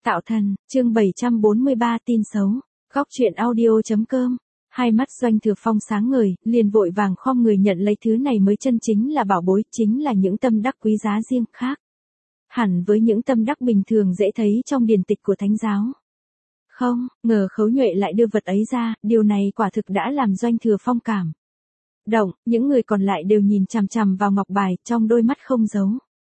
Tạo thần, chương 743 tin xấu. Góc truyện audio.com. Hai mắt Doanh Thừa Phong sáng ngời, liền vội vàng khom người nhận lấy thứ này mới chân chính là bảo bối, chính là những tâm đắc quý giá riêng khác. Hẳn với những tâm đắc bình thường dễ thấy trong điển tịch của Thánh giáo. Không, ngờ Khấu Nhuệ lại đưa vật ấy ra, điều này quả thực đã làm Doanh Thừa Phong cảm động, những người còn lại đều nhìn chằm chằm vào ngọc bài, trong đôi mắt không giấu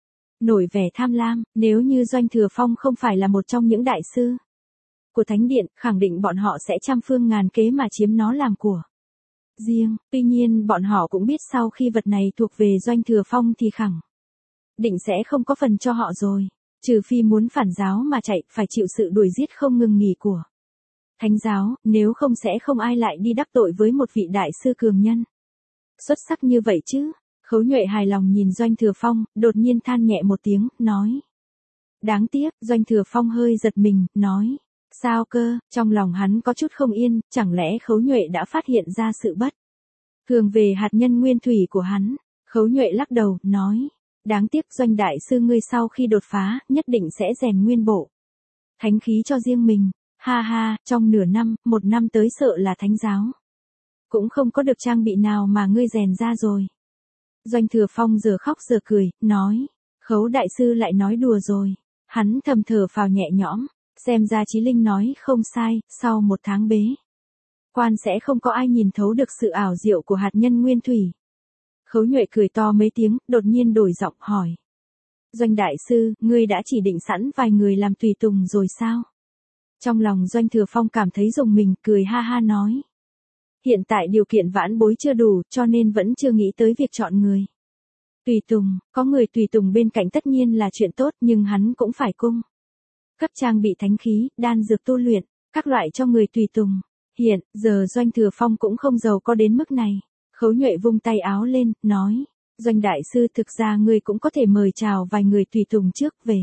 nổi vẻ tham lam. Nếu như Doanh Thừa Phong không phải là một trong những đại sư của Thánh Điện, khẳng định bọn họ sẽ trăm phương ngàn kế mà chiếm nó làm của riêng. Tuy nhiên bọn họ cũng biết sau khi vật này thuộc về Doanh Thừa Phong thì khẳng định sẽ không có phần cho họ rồi. Trừ phi muốn phản giáo mà chạy, phải chịu sự đuổi giết không ngừng nghỉ của Thánh giáo, nếu không sẽ không ai lại đi đắc tội với một vị đại sư cường nhân xuất sắc như vậy chứ. Khấu Nhuệ hài lòng nhìn Doanh Thừa Phong, đột nhiên than nhẹ một tiếng, nói. Đáng tiếc. Doanh Thừa Phong hơi giật mình, nói. Sao cơ? Trong lòng hắn có chút không yên, chẳng lẽ Khấu Nhuệ đã phát hiện ra sự bất thường về hạt nhân nguyên thủy của hắn. Khấu Nhuệ lắc đầu, nói. Đáng tiếc Doanh đại sư ngươi sau khi đột phá, nhất định sẽ rèn nguyên bộ thánh khí cho riêng mình. Ha ha, trong nửa năm, một năm tới sợ là Thánh giáo cũng không có được trang bị nào mà ngươi rèn ra rồi. Doanh Thừa Phong giờ khóc giờ cười, nói. Khấu đại sư lại nói đùa rồi. Hắn thầm thở phào nhẹ nhõm, xem ra Chí Linh nói không sai, sau một tháng bế quan sẽ không có ai nhìn thấu được sự ảo diệu của hạt nhân nguyên thủy. Khấu Nhuệ cười to mấy tiếng, đột nhiên đổi giọng hỏi. Doanh đại sư, ngươi đã chỉ định sẵn vài người làm tùy tùng rồi sao? Trong lòng Doanh Thừa Phong cảm thấy rùng mình, cười ha ha nói. Hiện tại điều kiện vãn bối chưa đủ, cho nên vẫn chưa nghĩ tới việc chọn người tùy tùng. Có người tùy tùng bên cạnh tất nhiên là chuyện tốt, nhưng hắn cũng phải cung cấp trang bị thánh khí, đan dược tu luyện, các loại cho người tùy tùng. Hiện giờ Doanh Thừa Phong cũng không giàu có đến mức này. Khấu Nhuệ vung tay áo lên, nói. Doanh đại sư, thực ra ngươi cũng có thể mời chào vài người tùy tùng trước, về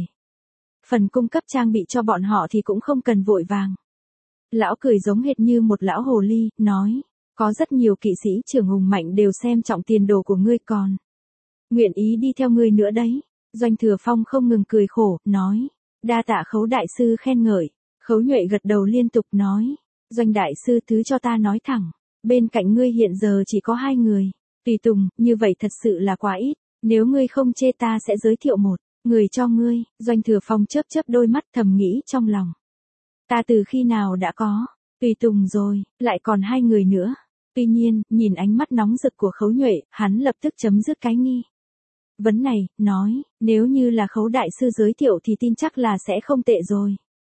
phần cung cấp trang bị cho bọn họ thì cũng không cần vội vàng. Lão cười giống hệt như một lão hồ ly, nói. Có rất nhiều kỵ sĩ trưởng hùng mạnh đều xem trọng tiền đồ của ngươi, còn nguyện ý đi theo ngươi nữa đấy. Doanh Thừa Phong không ngừng cười khổ, nói. Đa tạ Khấu đại sư khen ngợi. Khấu Nhuệ gật đầu liên tục, nói. Doanh đại sư, thứ cho ta nói thẳng. Bên cạnh ngươi hiện giờ chỉ có 2 người tùy tùng, như vậy thật sự là quá ít. Nếu ngươi không chê ta sẽ giới thiệu một người cho ngươi. Doanh Thừa Phong chớp chớp đôi mắt, thầm nghĩ trong lòng. Ta từ khi nào đã có tùy tùng rồi, lại còn 2 người nữa. Tuy nhiên, nhìn ánh mắt nóng rực của Khấu Nhuệ, hắn lập tức chấm dứt cái nghi vấn này, nói. Nếu như là Khấu đại sư giới thiệu thì tin chắc là sẽ không tệ rồi.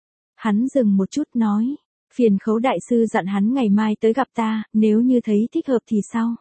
Hắn dừng một chút, nói. Phiền Khấu đại sư dặn hắn ngày mai tới gặp ta, nếu như thấy thích hợp thì sau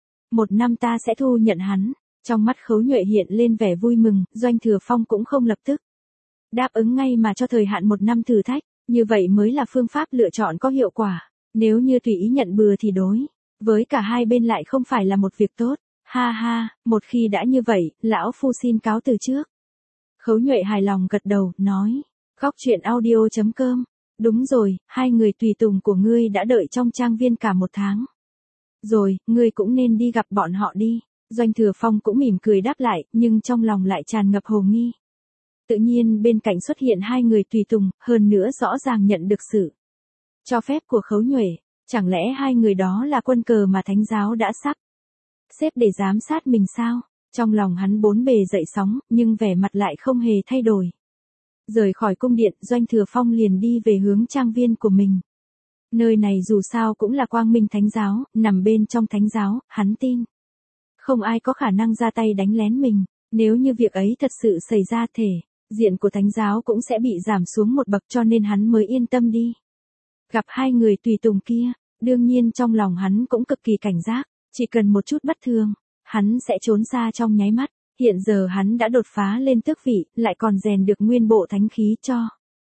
1 năm ta sẽ thu nhận hắn. Trong mắt Khấu Nhuệ hiện lên vẻ vui mừng. Doanh Thừa Phong cũng không lập tức đáp ứng ngay mà cho thời hạn 1 năm thử thách. Như vậy mới là phương pháp lựa chọn có hiệu quả. Nếu như tùy ý nhận bừa thì đối với cả hai bên lại không phải là một việc tốt. Ha ha, một khi đã như vậy, lão phu xin cáo từ trước. Khấu Nhuệ hài lòng gật đầu, nói. Góc truyện audio.com. Đúng rồi, 2 người tùy tùng của ngươi đã đợi trong trang viên cả 1 tháng rồi, ngươi cũng nên đi gặp bọn họ đi. Doanh Thừa Phong cũng mỉm cười đáp lại, nhưng trong lòng lại tràn ngập hồ nghi. Tự nhiên bên cạnh xuất hiện 2 người tùy tùng, hơn nữa rõ ràng nhận được sự cho phép của Khấu Nhuệ. Chẳng lẽ 2 người đó là quân cờ mà Thánh giáo đã sắp xếp để giám sát mình sao? Trong lòng hắn bốn bề dậy sóng, nhưng vẻ mặt lại không hề thay đổi. Rời khỏi cung điện, Doanh Thừa Phong liền đi về hướng trang viên của mình. Nơi này dù sao cũng là quang minh Thánh giáo, nằm bên trong Thánh giáo, hắn tin không ai có khả năng ra tay đánh lén mình. Nếu như việc ấy thật sự xảy ra, thể diện của Thánh giáo cũng sẽ bị giảm xuống một bậc, cho nên hắn mới yên tâm đi gặp 2 người tùy tùng kia. Đương nhiên trong lòng hắn cũng cực kỳ cảnh giác, chỉ cần một chút bất thường, hắn sẽ trốn xa trong nháy mắt. Hiện giờ hắn đã đột phá lên tước vị, lại còn rèn được nguyên bộ thánh khí cho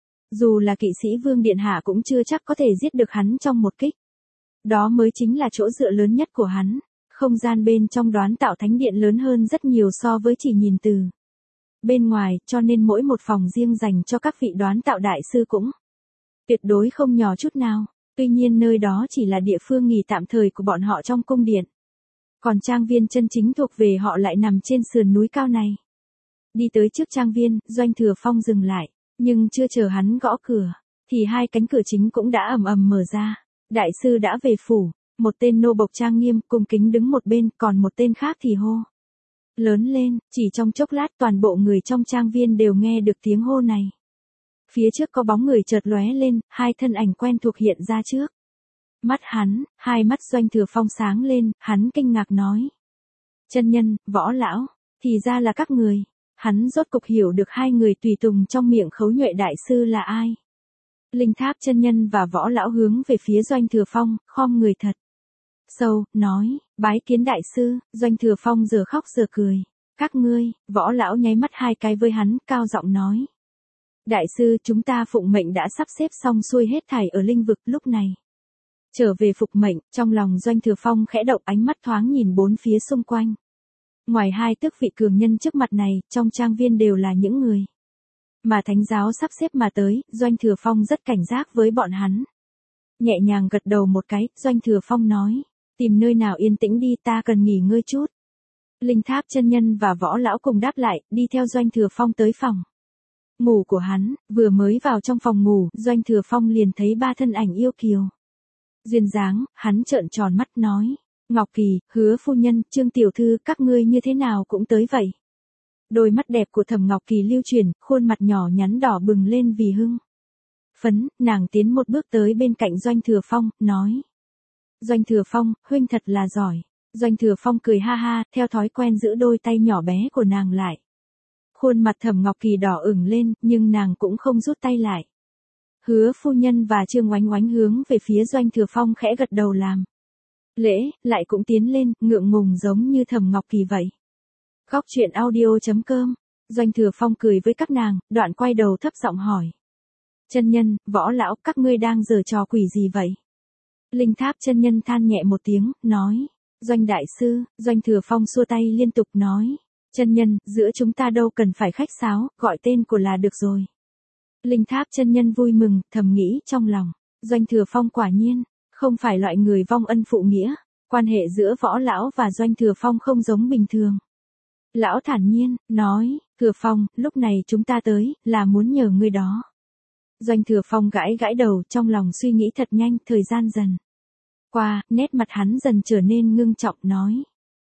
dù là kỵ sĩ Vương điện hạ cũng chưa chắc có thể giết được hắn trong một kích. Đó mới chính là chỗ dựa lớn nhất của hắn. Không gian bên trong Đoán Tạo Thánh Điện lớn hơn rất nhiều so với chỉ nhìn từ bên ngoài, cho nên mỗi một phòng riêng dành cho các vị đoán tạo đại sư cũng tuyệt đối không nhỏ chút nào. Tuy nhiên nơi đó chỉ là địa phương nghỉ tạm thời của bọn họ trong cung điện. Còn trang viên chân chính thuộc về họ lại nằm trên sườn núi cao này. Đi tới trước trang viên, Doanh Thừa Phong dừng lại. Nhưng chưa chờ hắn gõ cửa, thì hai cánh cửa chính cũng đã ầm ầm mở ra. Đại sư đã về phủ, một tên nô bộc trang nghiêm cung kính đứng một bên, còn một tên khác thì hô lớn lên, chỉ trong chốc lát toàn bộ người trong trang viên đều nghe được tiếng hô này. Phía trước có bóng người chợt lóe lên, hai thân ảnh quen thuộc hiện ra trước mắt hắn, hai mắt Doanh Thừa Phong sáng lên, hắn kinh ngạc nói: chân nhân, Võ lão, thì ra là các người. Hắn rốt cục hiểu được hai người tùy tùng trong miệng Khấu Nhuệ đại sư là ai. Linh Tháp chân nhân và Võ lão hướng về phía Doanh Thừa Phong, khom người thật sâu, nói: bái kiến đại sư. Doanh Thừa Phong giờ khóc giờ cười. Các ngươi. Võ lão nháy mắt hai cái với hắn, cao giọng nói: đại sư, chúng ta phụng mệnh đã sắp xếp xong xuôi hết thảy ở linh vực, lúc này trở về phục mệnh. Trong lòng Doanh Thừa Phong khẽ động, ánh mắt thoáng nhìn bốn phía xung quanh. Ngoài hai tước vị cường nhân trước mặt này, trong trang viên đều là những người mà thánh giáo sắp xếp mà tới. Doanh Thừa Phong rất cảnh giác với bọn hắn. Nhẹ nhàng gật đầu một cái, Doanh Thừa Phong nói: tìm nơi nào yên tĩnh đi, ta cần nghỉ ngơi chút. Linh Tháp chân nhân và Võ lão cùng đáp lại, đi theo Doanh Thừa Phong tới phòng ngủ của hắn. Vừa mới vào trong phòng ngủ, Doanh Thừa Phong liền thấy ba thân ảnh yêu kiều duyên dáng, hắn trợn tròn mắt nói: Ngọc Kỳ, Hứa phu nhân, Trương tiểu thư, các ngươi như thế nào cũng tới vậy? Đôi mắt đẹp của Thẩm Ngọc Kỳ lưu chuyển, khuôn mặt nhỏ nhắn đỏ bừng lên vì hưng phấn. Nàng tiến một bước tới bên cạnh Doanh Thừa Phong, nói: Doanh Thừa Phong, huynh thật là giỏi. Doanh Thừa Phong cười ha ha, theo thói quen giữ đôi tay nhỏ bé của nàng lại. Khuôn mặt Thẩm Ngọc Kỳ đỏ ửng lên, nhưng nàng cũng không rút tay lại. Hứa phu nhân và Trương Oánh Oánh hướng về phía Doanh Thừa Phong khẽ gật đầu làm lễ, lại cũng tiến lên, ngượng ngùng giống như Thẩm Ngọc Kỳ vậy. Góc truyện audio.com. Doanh Thừa Phong cười với các nàng, đoạn quay đầu thấp giọng hỏi: chân nhân, Võ lão, các ngươi đang giở trò quỷ gì vậy? Linh Tháp chân nhân than nhẹ một tiếng, nói: Doanh đại sư. Doanh Thừa Phong xua tay liên tục nói: chân nhân, giữa chúng ta đâu cần phải khách sáo, gọi tên của là được rồi. Linh Tháp chân nhân vui mừng, thầm nghĩ trong lòng: Doanh Thừa Phong quả nhiên không phải loại người vong ân phụ nghĩa. Quan hệ giữa Võ lão và Doanh Thừa Phong không giống bình thường. Lão thản nhiên nói: Thừa Phong, lúc này chúng ta tới là muốn nhờ ngươi đó. Doanh Thừa Phong gãi gãi đầu, trong lòng suy nghĩ thật nhanh. Thời gian dần qua, nét mặt hắn dần trở nên ngưng trọng, nói: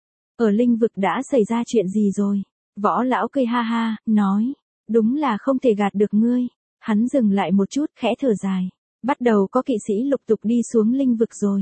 ở linh vực đã xảy ra chuyện gì rồi? Võ lão cười ha ha, nói: đúng là không thể gạt được ngươi. Hắn dừng lại một chút, khẽ thở dài. Bắt đầu có kỵ sĩ lục tục đi xuống linh vực rồi.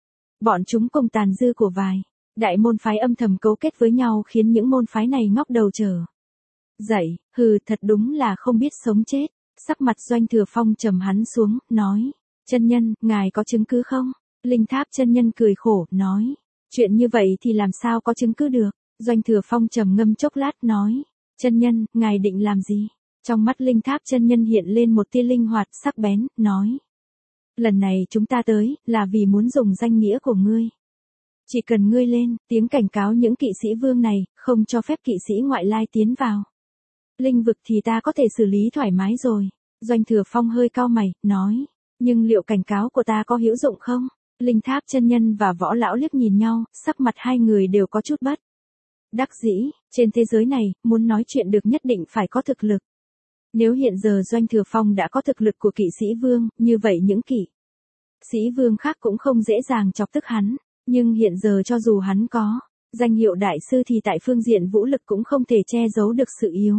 Bọn chúng cùng tàn dư của vài đại môn phái âm thầm cấu kết với nhau, khiến những môn phái này ngóc đầu trở dậy. Hừ, thật đúng là không biết sống chết. Sắc mặt Doanh Thừa Phong trầm hắn xuống, nói: chân nhân, ngài có chứng cứ không? Linh Tháp chân nhân cười khổ, nói: chuyện như vậy thì làm sao có chứng cứ được? Doanh Thừa Phong trầm ngâm chốc lát, nói: chân nhân, ngài định làm gì? Trong mắt Linh Tháp chân nhân hiện lên một tia linh hoạt sắc bén, nói: lần này chúng ta tới, là vì muốn dùng danh nghĩa của ngươi. Chỉ cần ngươi lên tiếng cảnh cáo những kỵ sĩ vương này, không cho phép kỵ sĩ ngoại lai tiến vào linh vực, thì ta có thể xử lý thoải mái rồi. Doanh Thừa Phong hơi cau mày, nói: nhưng liệu cảnh cáo của ta có hữu dụng không? Linh Tháp chân nhân và Võ lão liếc nhìn nhau, sắc mặt hai người đều có chút bất đắc dĩ. Trên thế giới này, muốn nói chuyện được nhất định phải có thực lực. Nếu hiện giờ Doanh Thừa Phong đã có thực lực của kỵ sĩ vương, như vậy những kỵ sĩ vương khác cũng không dễ dàng chọc tức hắn. Nhưng hiện giờ cho dù hắn có danh hiệu đại sư, thì tại phương diện vũ lực cũng không thể che giấu được sự yếu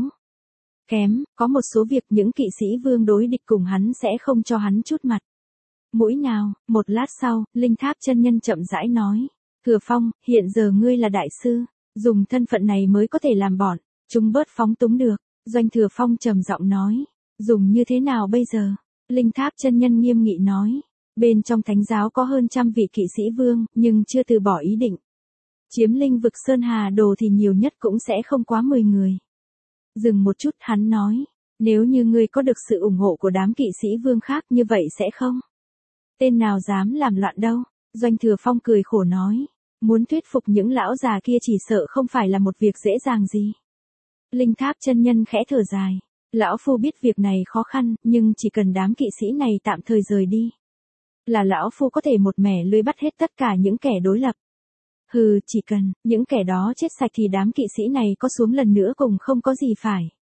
kém. Có một số việc những kỵ sĩ vương đối địch cùng hắn sẽ không cho hắn chút mặt mũi nào. Một lát sau, Linh Tháp chân nhân chậm rãi nói: Thừa Phong, hiện giờ ngươi là đại sư, dùng thân phận này mới có thể làm bọn chúng bớt phóng túng được. Doanh Thừa Phong trầm giọng nói: dùng như thế nào bây giờ? Linh Tháp chân nhân nghiêm nghị nói: bên trong thánh giáo có hơn 100 vị kỵ sĩ vương, nhưng chưa từ bỏ ý định chiếm linh vực Sơn Hà Đồ, thì nhiều nhất cũng sẽ không quá 10 người. Dừng một chút, hắn nói: nếu như ngươi có được sự ủng hộ của đám kỵ sĩ vương khác, như vậy sẽ không tên nào dám làm loạn đâu. Doanh Thừa Phong cười khổ nói: muốn thuyết phục những lão già kia chỉ sợ không phải là một việc dễ dàng gì. Linh Tháp chân nhân khẽ thở dài: lão phu biết việc này khó khăn, nhưng chỉ cần đám kỵ sĩ này tạm thời rời đi, là lão phu có thể một mẻ lưới bắt hết tất cả những kẻ đối lập. Hừ, chỉ cần những kẻ đó chết sạch thì đám kỵ sĩ này có xuống lần nữa cũng không có gì phải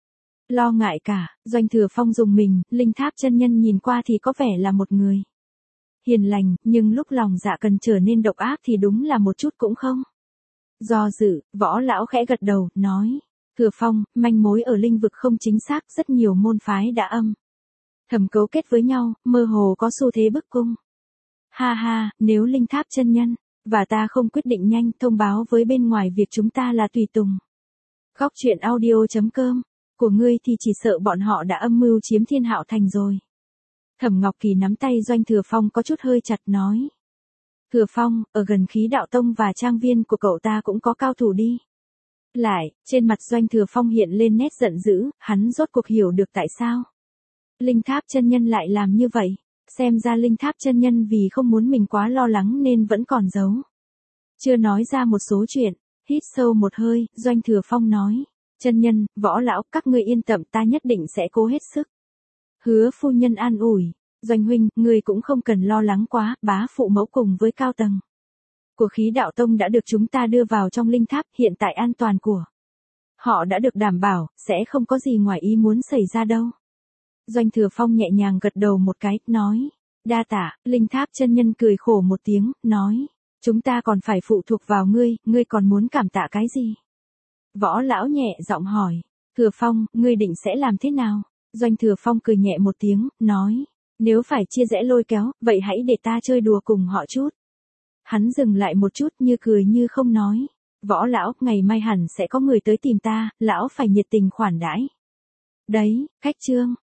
Lo ngại cả, Doanh Thừa Phong dùng mình, Linh Tháp chân nhân nhìn qua thì có vẻ là một người hiền lành, nhưng lúc lòng dạ cần trở nên độc ác thì đúng là một chút cũng không. Do dự, Võ lão khẽ gật đầu, nói. Thừa Phong, manh mối ở linh vực không chính xác, rất nhiều môn phái đã âm thầm cấu kết với nhau, mơ hồ có xu thế bức cung. Ha ha, nếu Linh Tháp chân nhân và ta không quyết định nhanh, thông báo với bên ngoài việc chúng ta là tùy tùng. Góc truyện audio.com của ngươi thì chỉ sợ bọn họ đã âm mưu chiếm Thiên Hạo Thành rồi. Thẩm Ngọc Kỳ nắm tay Doanh Thừa Phong có chút hơi chặt nói. Thừa Phong, ở gần Khí Đạo Tông và trang viên của cậu ta cũng có cao thủ đi. Lại, trên mặt Doanh Thừa Phong hiện lên nét giận dữ, hắn rốt cuộc hiểu được tại sao Linh Tháp chân nhân lại làm như vậy. Xem ra Linh Tháp chân nhân vì không muốn mình quá lo lắng nên vẫn còn giấu. Chưa nói ra một số chuyện, hít sâu một hơi, Doanh Thừa Phong nói. Chân nhân, Võ lão, các ngươi yên tâm, ta nhất định sẽ cố hết sức. Hứa phu nhân an ủi. Doanh huynh, ngươi cũng không cần lo lắng quá, bá phụ mẫu cùng với cao tầng của Khí Đạo Tông đã được chúng ta đưa vào trong linh tháp, hiện tại an toàn của họ đã được đảm bảo, sẽ không có gì ngoài ý muốn xảy ra đâu. Doanh Thừa Phong nhẹ nhàng gật đầu một cái, nói. Đa tạ, Linh Tháp chân nhân cười khổ một tiếng, nói. Chúng ta còn phải phụ thuộc vào ngươi còn muốn cảm tạ cái gì? Võ lão nhẹ giọng hỏi. Thừa Phong, ngươi định sẽ làm thế nào? Doanh Thừa Phong cười nhẹ một tiếng, nói. Nếu phải chia rẽ lôi kéo, vậy hãy để ta chơi đùa cùng họ chút. Hắn dừng lại một chút như cười như không nói. Võ lão, ngày mai hẳn sẽ có người tới tìm ta, lão phải nhiệt tình khoản đãi. Đấy, khách trương.